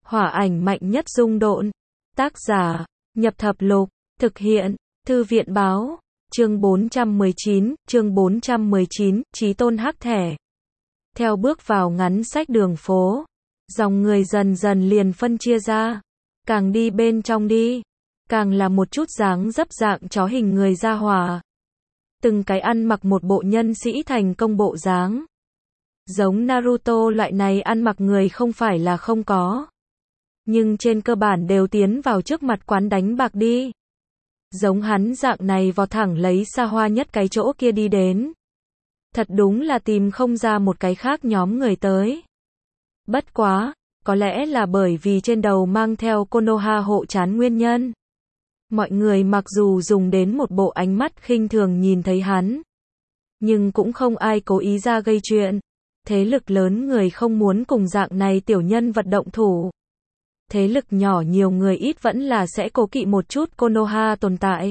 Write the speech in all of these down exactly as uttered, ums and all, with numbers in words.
Hỏa ảnh mạnh nhất dung độn. Tác giả, Nhập Thập Lục, thực hiện, Thư viện báo, chương bốn trăm mười chín, chương bốn trăm mười chín, Chí Tôn hắc thẻ. Theo bước vào ngắn sách đường phố, dòng người dần dần liền phân chia ra, càng đi bên trong đi, càng là một chút dáng dấp dạng chó hình người ra hỏa. Từng cái ăn mặc một bộ nhân sĩ thành công bộ dáng. Giống Naruto loại này ăn mặc người không phải là không có. Nhưng trên cơ bản đều tiến vào trước mặt quán đánh bạc đi. Giống hắn dạng này vò thẳng lấy xa hoa nhất cái chỗ kia đi đến. Thật đúng là tìm không ra một cái khác nhóm người tới. Bất quá, có lẽ là bởi vì trên đầu mang theo Konoha hộ trán nguyên nhân. Mọi người mặc dù dùng đến một bộ ánh mắt khinh thường nhìn thấy hắn. Nhưng cũng không ai cố ý ra gây chuyện. Thế lực lớn người không muốn cùng dạng này tiểu nhân vật động thủ. Thế lực nhỏ nhiều người ít vẫn là sẽ cố kỵ một chút Konoha tồn tại.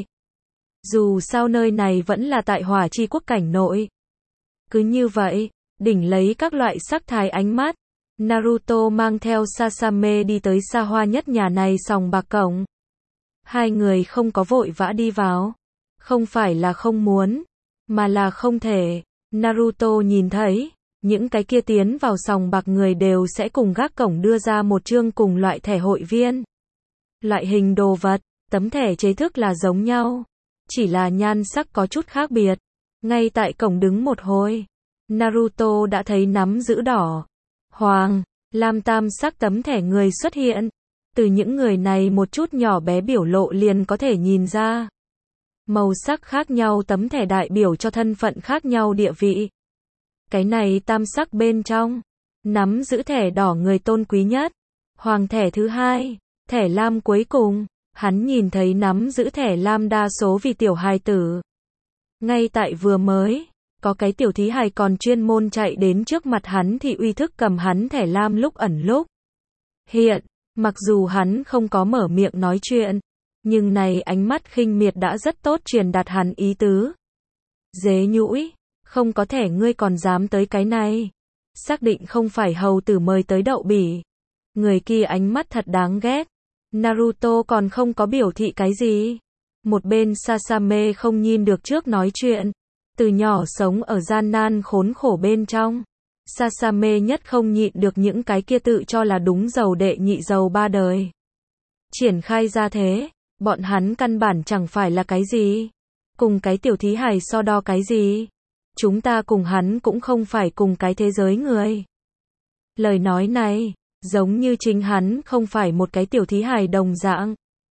Dù sao nơi này vẫn là tại Hỏa Chi Quốc cảnh nội. Cứ như vậy, đỉnh lấy các loại sắc thái ánh mắt, Naruto mang theo Sasame đi tới xa hoa nhất nhà này sòng bạc cổng. Hai người không có vội vã đi vào. Không phải là không muốn, mà là không thể. Naruto nhìn thấy, những cái kia tiến vào sòng bạc người đều sẽ cùng gác cổng đưa ra một chương cùng loại thẻ hội viên. Loại hình đồ vật, tấm thẻ chế thức là giống nhau, chỉ là nhan sắc có chút khác biệt. Ngay tại cổng đứng một hồi, Naruto đã thấy nắm giữ đỏ, hoàng, lam tam sắc tấm thẻ người xuất hiện. Từ những người này một chút nhỏ bé biểu lộ liền có thể nhìn ra. Màu sắc khác nhau tấm thẻ đại biểu cho thân phận khác nhau địa vị. Cái này tam sắc bên trong, nắm giữ thẻ đỏ người tôn quý nhất, hoàng thẻ thứ hai, thẻ lam cuối cùng, hắn nhìn thấy nắm giữ thẻ lam đa số vì tiểu hài tử. Ngay tại vừa mới, có cái tiểu thí hài còn chuyên môn chạy đến trước mặt hắn thì uy thức cầm hắn thẻ lam lúc ẩn lúc hiện, mặc dù hắn không có mở miệng nói chuyện, nhưng này ánh mắt khinh miệt đã rất tốt truyền đạt hắn ý tứ. Dế nhũi. Không có thẻ ngươi còn dám tới cái này. Xác định không phải hầu tử mời tới đậu bỉ. Người kia ánh mắt thật đáng ghét. Naruto còn không có biểu thị cái gì. Một bên Sasame không nhìn được trước nói chuyện. Từ nhỏ sống ở gian nan khốn khổ bên trong. Sasame nhất không nhịn được những cái kia tự cho là đúng giàu đệ nhị giàu ba đời. Triển khai ra thế, bọn hắn căn bản chẳng phải là cái gì. Cùng cái tiểu thí hài so đo cái gì. Chúng ta cùng hắn cũng không phải cùng cái thế giới người. Lời nói này, giống như chính hắn không phải một cái tiểu thí hài đồng dạng.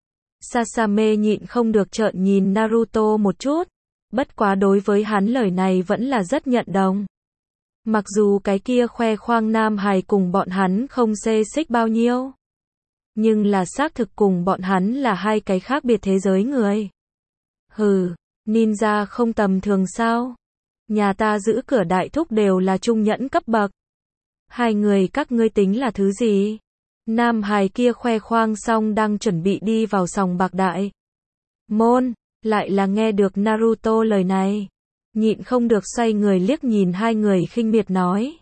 Sasame nhịn không được trợn nhìn Naruto một chút. Bất quá đối với hắn lời này vẫn là rất nhận đồng. Mặc dù cái kia khoe khoang nam hài cùng bọn hắn không xê xích bao nhiêu. Nhưng là xác thực cùng bọn hắn là hai cái khác biệt thế giới người. Hừ, ninja không tầm thường sao? Nhà ta giữ cửa đại thúc đều là trung nhẫn cấp bậc. Hai người các ngươi tính là thứ gì? Nam hài kia khoe khoang xong đang chuẩn bị đi vào sòng bạc đại môn, lại là nghe được Naruto lời này. Nhịn không được xoay người liếc nhìn hai người khinh miệt nói.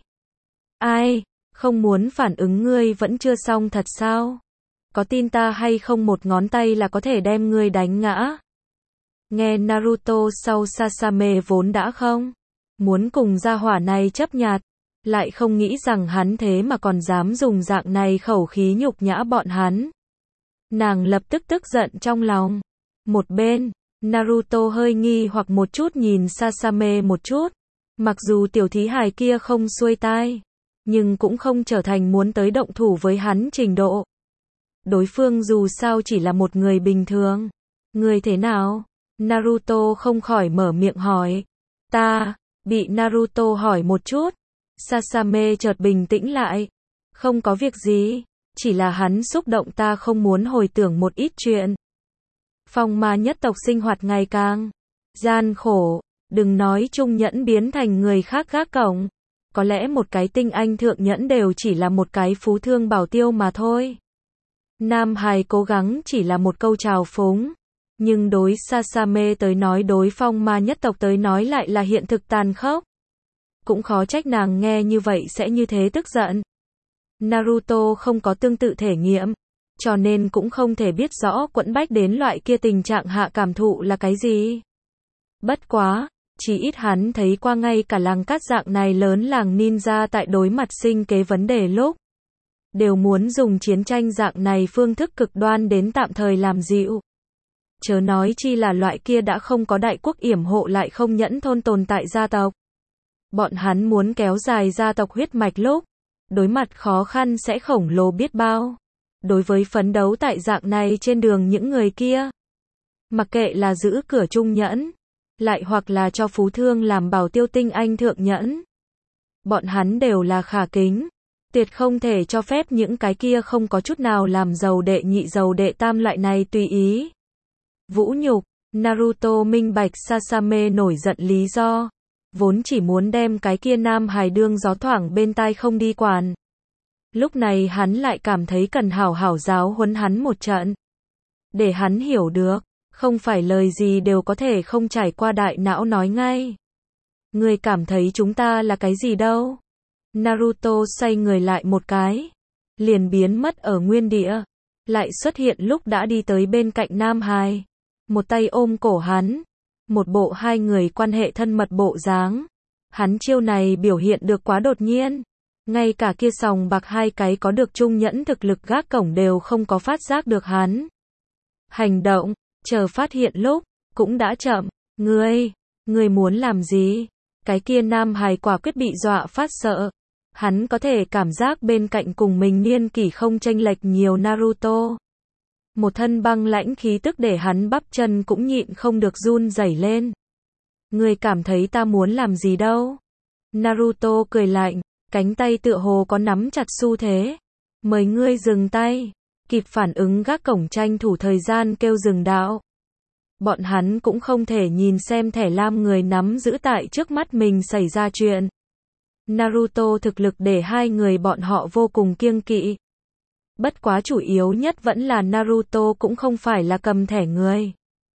Ai, không muốn phản ứng ngươi vẫn chưa xong thật sao? Có tin ta hay không một ngón tay là có thể đem ngươi đánh ngã? Nghe Naruto sau Sasame vốn đã không muốn cùng gia hỏa này chấp nhặt, lại không nghĩ rằng hắn thế mà còn dám dùng dạng này khẩu khí nhục nhã bọn hắn. Nàng lập tức tức giận trong lòng. Một bên, Naruto hơi nghi hoặc một chút nhìn Sasame một chút. Mặc dù tiểu thí hài kia không xuôi tai, nhưng cũng không trở thành muốn tới động thủ với hắn trình độ. Đối phương dù sao chỉ là một người bình thường. Người thế nào? Naruto không khỏi mở miệng hỏi. Ta, bị Naruto hỏi một chút. Sasame chợt bình tĩnh lại. Không có việc gì, chỉ là hắn xúc động ta không muốn hồi tưởng một ít chuyện. Phong ma nhất tộc sinh hoạt ngày càng gian khổ, đừng nói trung nhẫn biến thành người khác gác cổng. Có lẽ một cái tinh anh thượng nhẫn đều chỉ là một cái phú thương bảo tiêu mà thôi. Nam hài cố gắng chỉ là một câu chào phúng. Nhưng đối Sasame tới nói đối phong ma nhất tộc tới nói lại là hiện thực tàn khốc. Cũng khó trách nàng nghe như vậy sẽ như thế tức giận. Naruto không có tương tự thể nghiệm, cho nên cũng không thể biết rõ quẫn bách đến loại kia tình trạng hạ cảm thụ là cái gì. Bất quá, chỉ ít hắn thấy qua ngay cả làng cát dạng này lớn làng ninja tại đối mặt sinh kế vấn đề lúc, đều muốn dùng chiến tranh dạng này phương thức cực đoan đến tạm thời làm dịu. Chớ nói chi là loại kia đã không có đại quốc yểm hộ lại không nhẫn thôn tồn tại gia tộc. Bọn hắn muốn kéo dài gia tộc huyết mạch lúc, đối mặt khó khăn sẽ khổng lồ biết bao. Đối với phấn đấu tại dạng này trên đường những người kia, mặc kệ là giữ cửa trung nhẫn, lại hoặc là cho phú thương làm bảo tiêu tinh anh thượng nhẫn, bọn hắn đều là khả kính, tuyệt không thể cho phép những cái kia không có chút nào làm giàu đệ nhị giàu đệ tam loại này tùy ý. Vũ nhục, Naruto minh bạch Sasame nổi giận lý do, vốn chỉ muốn đem cái kia nam hài đương gió thoảng bên tai không đi quản. Lúc này hắn lại cảm thấy cần hảo hảo giáo huấn hắn một trận. Để hắn hiểu được, không phải lời gì đều có thể không trải qua đại não nói ngay. Người cảm thấy chúng ta là cái gì đâu? Naruto xoay người lại một cái, liền biến mất ở nguyên địa, lại xuất hiện lúc đã đi tới bên cạnh Nam Hải, một tay ôm cổ hắn, một bộ hai người quan hệ thân mật bộ dáng. Hắn chiêu này biểu hiện được quá đột nhiên, ngay cả kia sòng bạc hai cái có được trung nhẫn thực lực gác cổng đều không có phát giác được hắn. Hành động, chờ phát hiện lúc, cũng đã chậm. Ngươi, ngươi muốn làm gì? Cái kia Nam Hải quả quyết bị dọa phát sợ. Hắn có thể cảm giác bên cạnh cùng mình niên kỷ không chênh lệch nhiều Naruto. Một thân băng lãnh khí tức để hắn bắp chân cũng nhịn không được run rẩy lên. Ngươi cảm thấy ta muốn làm gì đâu? Naruto cười lạnh, cánh tay tựa hồ có nắm chặt xu thế. Mời ngươi dừng tay. Kịp phản ứng gác cổng tranh thủ thời gian kêu dừng đạo. Bọn hắn cũng không thể nhìn xem thẻ lam người nắm giữ tại trước mắt mình xảy ra chuyện. Naruto thực lực để hai người bọn họ vô cùng kiêng kỵ. Bất quá chủ yếu nhất vẫn là Naruto cũng không phải là cầm thẻ người.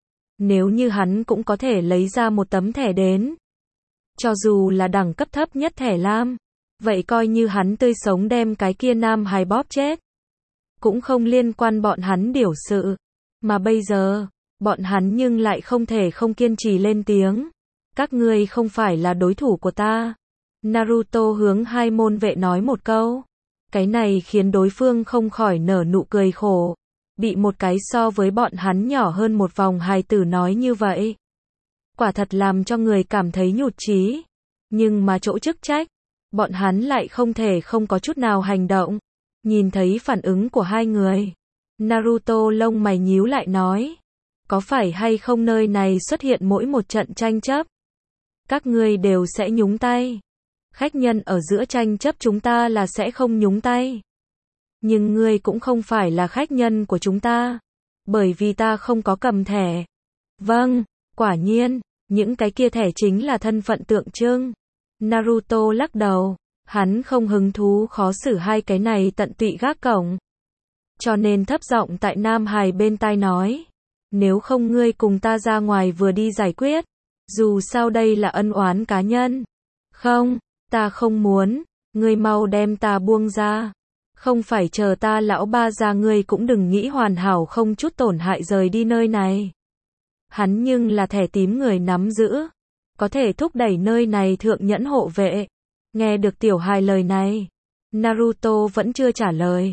Nếu như hắn cũng có thể lấy ra một tấm thẻ đến, cho dù là đẳng cấp thấp nhất thẻ lam, vậy coi như hắn tươi sống đem cái kia nam hài bóp chết, cũng không liên quan bọn hắn điều sự. Mà bây giờ, bọn hắn nhưng lại không thể không kiên trì lên tiếng. Các ngươi không phải là đối thủ của ta. Naruto hướng hai môn vệ nói một câu. Cái này khiến đối phương không khỏi nở nụ cười khổ. Bị một cái so với bọn hắn nhỏ hơn một vòng hài tử nói như vậy, quả thật làm cho người cảm thấy nhụt chí. Nhưng mà chỗ chức trách, bọn hắn lại không thể không có chút nào hành động. Nhìn thấy phản ứng của hai người, Naruto lông mày nhíu lại nói, có phải hay không nơi này xuất hiện mỗi một trận tranh chấp, các ngươi đều sẽ nhúng tay. Khách nhân ở giữa tranh chấp chúng ta là sẽ không nhúng tay. Nhưng ngươi cũng không phải là khách nhân của chúng ta, bởi vì ta không có cầm thẻ. Vâng, quả nhiên, những cái kia thẻ chính là thân phận tượng trưng. Naruto lắc đầu, hắn không hứng thú khó xử hai cái này tận tụy gác cổng. Cho nên thấp giọng tại Nam Hải bên tai nói, nếu không ngươi cùng ta ra ngoài vừa đi giải quyết, dù sao đây là ân oán cá nhân. Không, ta không muốn, ngươi mau đem ta buông ra. Không phải chờ ta lão ba ra ngươi cũng đừng nghĩ hoàn hảo không chút tổn hại rời đi nơi này. Hắn nhưng là thẻ tím người nắm giữ, có thể thúc đẩy nơi này thượng nhẫn hộ vệ. Nghe được tiểu hài lời này, Naruto vẫn chưa trả lời.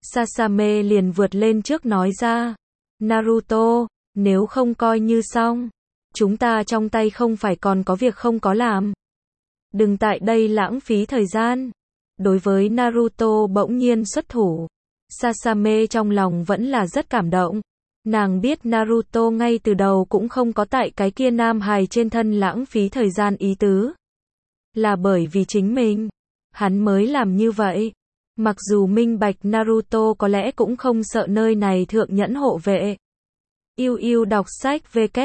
Sasame liền vượt lên trước nói ra, Naruto, nếu không coi như xong, chúng ta trong tay không phải còn có việc không có làm. Đừng tại đây lãng phí thời gian. Đối với Naruto bỗng nhiên xuất thủ, Sasame trong lòng vẫn là rất cảm động. Nàng biết Naruto ngay từ đầu cũng không có tại cái kia nam hài trên thân lãng phí thời gian ý tứ. Là bởi vì chính mình, hắn mới làm như vậy. Mặc dù minh bạch Naruto có lẽ cũng không sợ nơi này thượng nhẫn hộ vệ. Yêu yêu đọc sách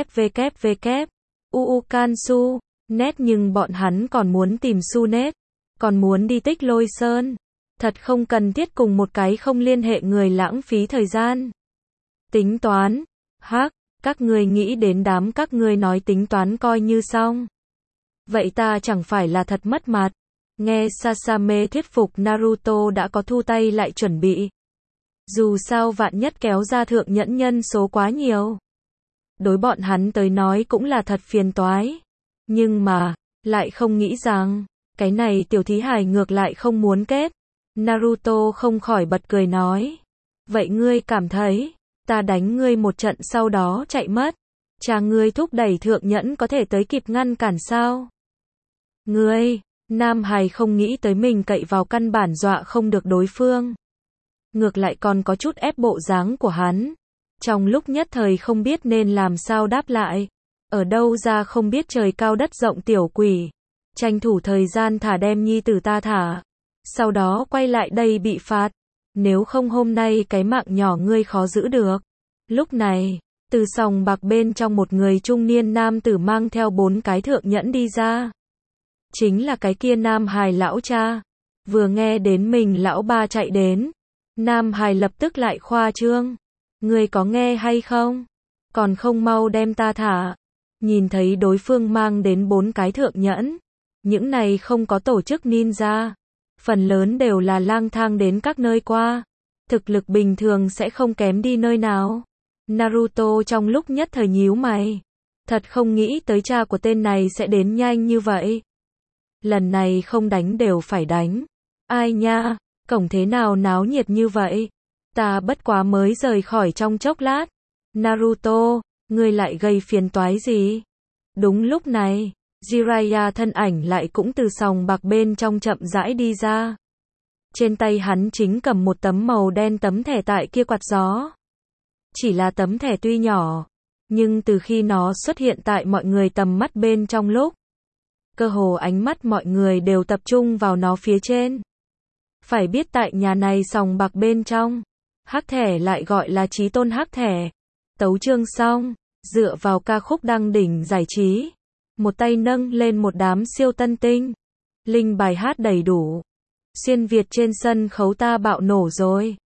www. Uukansu, net nhưng bọn hắn còn muốn tìm Su net, còn muốn đi Tích Lôi Sơn. Thật không cần thiết cùng một cái không liên hệ người lãng phí thời gian. Tính toán, hắc, các ngươi nghĩ đến đám các ngươi nói tính toán coi như xong. Vậy ta chẳng phải là thật mất mặt. Nghe Sasame thuyết phục Naruto đã có thu tay lại chuẩn bị. Dù sao vạn nhất kéo ra thượng nhẫn nhân số quá nhiều. Đối bọn hắn tới nói cũng là thật phiền toái. Nhưng mà, lại không nghĩ rằng, cái này tiểu thí hài ngược lại không muốn kết. Naruto không khỏi bật cười nói. Vậy ngươi cảm thấy, ta đánh ngươi một trận sau đó chạy mất. Cha ngươi thúc đẩy thượng nhẫn có thể tới kịp ngăn cản sao? Ngươi, Nam Hải không nghĩ tới mình cậy vào căn bản dọa không được đối phương. Ngược lại còn có chút ép bộ dáng của hắn. Trong lúc nhất thời không biết nên làm sao đáp lại. Ở đâu ra không biết trời cao đất rộng tiểu quỷ. Tranh thủ thời gian thả đem nhi tử ta thả. Sau đó quay lại đây bị phạt. Nếu không hôm nay cái mạng nhỏ ngươi khó giữ được. Lúc này, từ sòng bạc bên trong một người trung niên nam tử mang theo bốn cái thượng nhẫn đi ra. Chính là cái kia Nam Hải lão cha. Vừa nghe đến mình lão ba chạy đến. Nam Hải lập tức lại khoa trương. Ngươi có nghe hay không? Còn không mau đem ta thả. Nhìn thấy đối phương mang đến bốn cái thượng nhẫn. Những này không có tổ chức ninja. Phần lớn đều là lang thang đến các nơi qua. Thực lực bình thường sẽ không kém đi nơi nào. Naruto trong lúc nhất thời nhíu mày. Thật không nghĩ tới cha của tên này sẽ đến nhanh như vậy. Lần này không đánh đều phải đánh. Ai nha, cổng thế nào náo nhiệt như vậy? Ta bất quá mới rời khỏi trong chốc lát. Naruto, ngươi lại gây phiền toái gì? Đúng lúc này, Jiraiya thân ảnh lại cũng từ sòng bạc bên trong chậm rãi đi ra. Trên tay hắn chính cầm một tấm màu đen tấm thẻ tại kia quạt gió. Chỉ là tấm thẻ tuy nhỏ, nhưng từ khi nó xuất hiện tại mọi người tầm mắt bên trong lúc, cơ hồ ánh mắt mọi người đều tập trung vào nó phía trên. Phải biết tại nhà này sòng bạc bên trong, hắc thẻ lại gọi là chí tôn hắc thẻ. Tấu chương xong, dựa vào ca khúc đăng đỉnh giải trí. Một tay nâng lên một đám siêu tân tinh. Linh bài hát đầy đủ. Xuyên Việt trên sân khấu ta bạo nổ rồi.